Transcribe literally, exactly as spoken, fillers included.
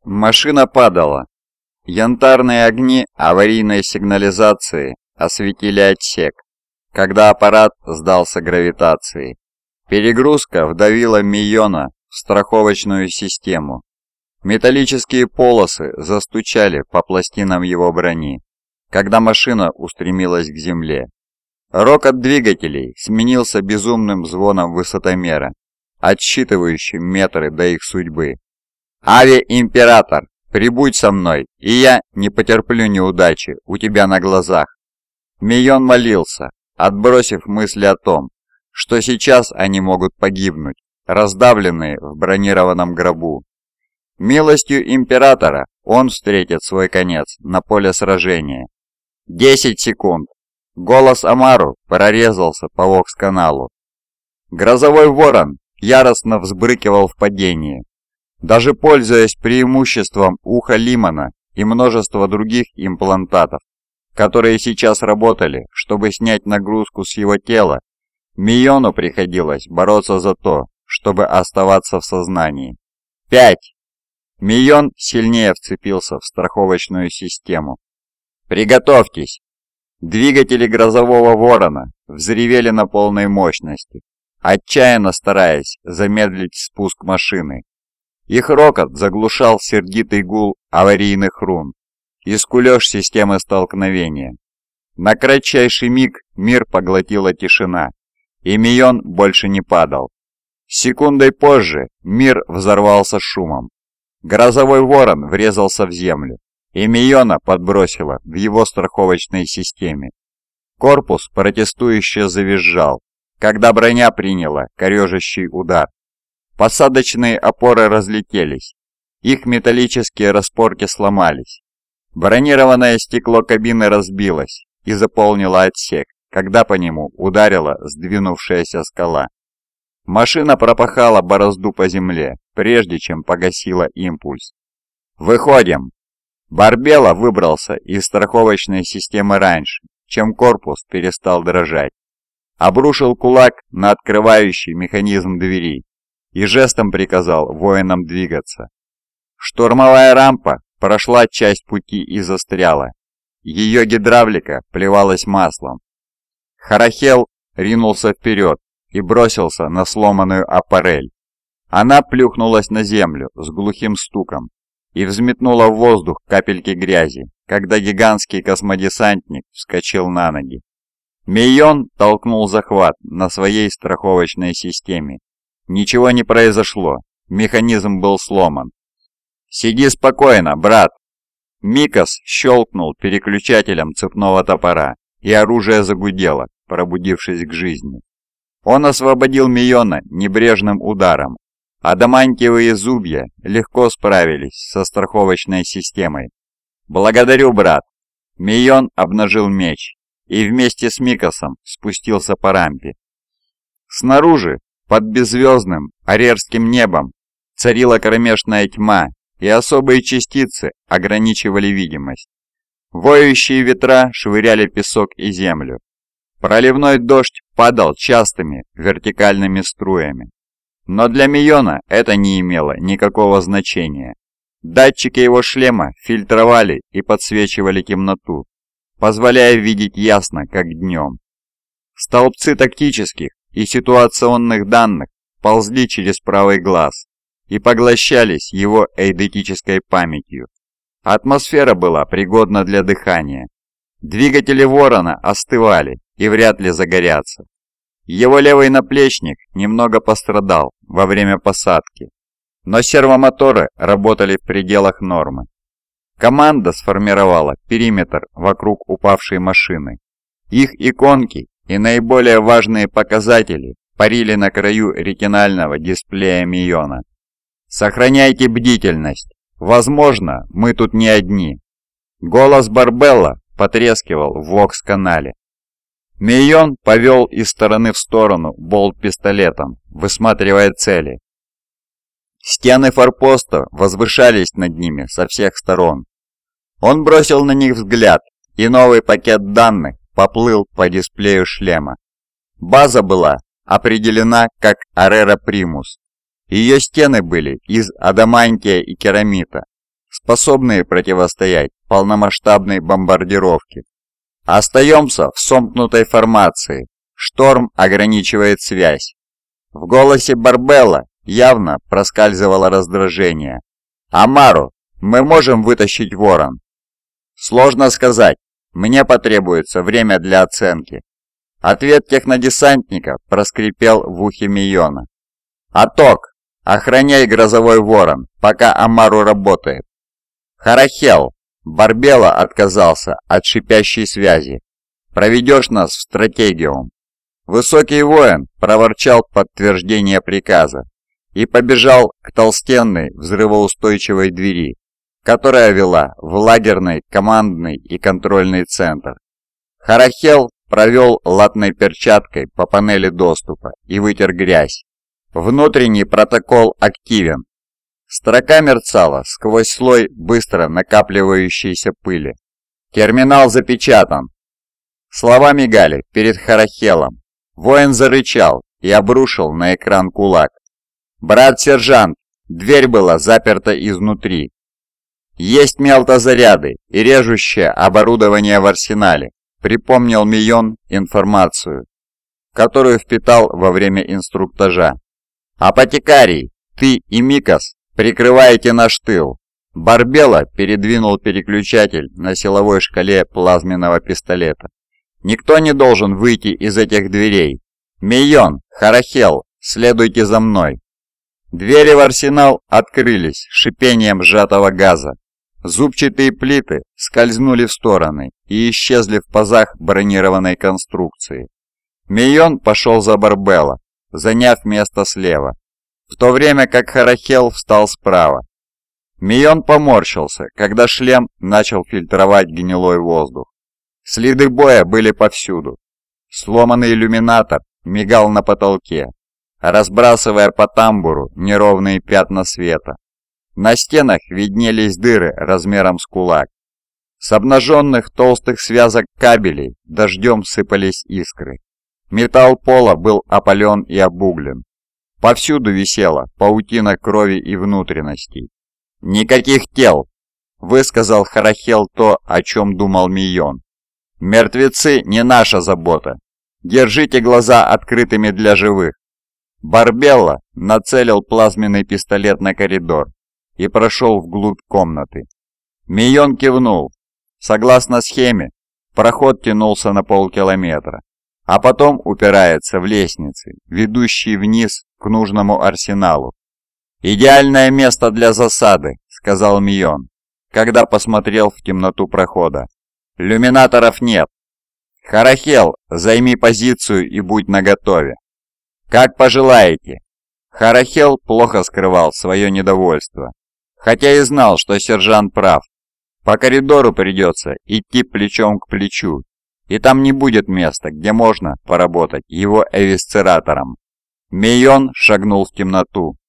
Машина падала. Янтарные огни аварийной сигнализации осветили отсек, когда аппарат сдался гравитации. Перегрузка вдавила Мийона в страховочную систему. Металлические полосы застучали по пластинам его брони, когда машина устремилась к земле. Рокот двигателей сменился безумным звоном высотомера, отсчитывающим метры до их судьбы. «Ави-император, прибудь со мной, и я не потерплю неудачи у тебя на глазах». Мийон молился, отбросив мысли о том, что сейчас они могут погибнуть, раздавленные в бронированном гробу. Милостью императора он встретит свой конец на поле сражения. Десять секунд. Голос Амару прорезался по вокс-каналу. Грозовой ворон яростно взбрыкивал в падении. Даже пользуясь преимуществом уха Лимана и множества других имплантатов, которые сейчас работали, чтобы снять нагрузку с его тела, Мийону приходилось бороться за то, чтобы оставаться в сознании. Пять. Мийон сильнее вцепился в страховочную систему. «Приготовьтесь!» Двигатели грозового ворона взревели на полной мощности, отчаянно стараясь замедлить спуск машины. Их рокот заглушал сердитый гул аварийных рун и скулёж системы столкновения. На кратчайший миг мир поглотила тишина, и Мийон больше не падал. Секундой позже мир взорвался шумом. Грозовой ворон врезался в землю, и Мийона подбросило в его страховочной системе. Корпус протестующе завизжал, когда броня приняла корежащий удар. Посадочные опоры разлетелись, их металлические распорки сломались. Бронированное стекло кабины разбилось и заполнило отсек, когда по нему ударила сдвинувшаяся скала. Машина пропахала борозду по земле, прежде чем погасила импульс. «Выходим!» Барбелла выбрался из страховочной системы раньше, чем корпус перестал дрожать. Обрушил кулак на открывающий механизм двери и жестом приказал воинам двигаться. Штурмовая рампа прошла часть пути и застряла. Ее гидравлика плевалась маслом. Харахел ринулся вперед и бросился на сломанную аппарель. Она плюхнулась на землю с глухим стуком и взметнула в воздух капельки грязи, когда гигантский космодесантник вскочил на ноги. Мийон толкнул захват на своей страховочной системе. Ничего не произошло, механизм был сломан. «Сиди спокойно, брат!» Микас щелкнул переключателем цепного топора, и оружие загудело, пробудившись к жизни. Он освободил Мийона небрежным ударом. Адамантиевые зубья легко справились со страховочной системой. «Благодарю, брат!» Мийон обнажил меч и вместе с Микасом спустился по рампе. Снаружи, под беззвездным арерским небом, царила кромешная тьма, и особые частицы ограничивали видимость. Воющие ветра швыряли песок и землю. Проливной дождь падал частыми вертикальными струями. Но для Мийона это не имело никакого значения. Датчики его шлема фильтровали и подсвечивали темноту, позволяя видеть ясно, как днем. Столбцы тактических и ситуационных данных ползли через правый глаз и поглощались его эйдетической памятью. Атмосфера была пригодна для дыхания. Двигатели Ворона остывали и вряд ли загорятся. Его левый наплечник немного пострадал во время посадки, но сервомоторы работали в пределах нормы. Команда сформировала периметр вокруг упавшей машины. Их иконки и наиболее важные показатели парили на краю ретинального дисплея Мийона. «Сохраняйте бдительность. Возможно, мы тут не одни». Голос Барбелла потрескивал в вокс-канале. Мийон повел из стороны в сторону болт-пистолетом, высматривая цели. Стены форпоста возвышались над ними со всех сторон. Он бросил на них взгляд, и новый пакет данных поплыл по дисплею шлема. База была определена как Арера Примус. Ее стены были из адамантия и керамита, способные противостоять полномасштабной бомбардировке. Остаемся в сомкнутой формации. Шторм ограничивает связь. В голосе Барбелла явно проскальзывало раздражение. «Амару, мы можем вытащить Ворон?» «Сложно сказать. Мне потребуется время для оценки». Ответ технодесантника проскрипел в ухе Мийона. «Аток, охраняй грозовой Ворон, пока Амару работает». «Харахел!» Барбелла отказался от шипящей связи. «Проведешь нас в стратегиум». Высокий воин проворчал подтверждение приказа и побежал к толстенной взрывоустойчивой двери, которая вела в лагерный, командный и контрольный центр. Харахел провел латной перчаткой по панели доступа и вытер грязь. Внутренний протокол активен. Строка мерцала сквозь слой быстро накапливающейся пыли. Терминал запечатан. Слова мигали перед Харахелом. Воин зарычал и обрушил на экран кулак. «Брат-сержант, дверь была заперта изнутри. Есть мелтозаряды и режущее оборудование в арсенале», припомнил Мийон информацию, которую впитал во время инструктажа. «Апотекарий, ты и Микас прикрываете наш тыл». Барбелла передвинул переключатель на силовой шкале плазменного пистолета. «Никто не должен выйти из этих дверей. Мийон, Харахел, следуйте за мной». Двери в арсенал открылись шипением сжатого газа. Зубчатые плиты скользнули в стороны и исчезли в пазах бронированной конструкции. Мийон пошел за Барбелла, заняв место слева, в то время как Харахел встал справа. Мийон поморщился, когда шлем начал фильтровать гнилой воздух. Следы боя были повсюду. Сломанный иллюминатор мигал на потолке, разбрасывая по тамбуру неровные пятна света. На стенах виднелись дыры размером с кулак. С обнаженных толстых связок кабелей дождем сыпались искры. Металл пола был опален и обуглен. Повсюду висела паутина крови и внутренностей. «Никаких тел!» – высказал Харахел то, о чем думал Мийон. «Мертвецы не наша забота. Держите глаза открытыми для живых». Барбелла нацелил плазменный пистолет на коридор и прошел вглубь комнаты. Мийон кивнул. Согласно схеме, проход тянулся на полкилометра, а потом упирается в лестницы, ведущие вниз к нужному арсеналу. «Идеальное место для засады», — сказал Мийон, когда посмотрел в темноту прохода. «Люминаторов нет. Харахел, займи позицию и будь наготове». «Как пожелаете». Харахел плохо скрывал свое недовольство, хотя и знал, что сержант прав. По коридору придется идти плечом к плечу, и там не будет места, где можно поработать его эвисцератором. Мийон шагнул в темноту.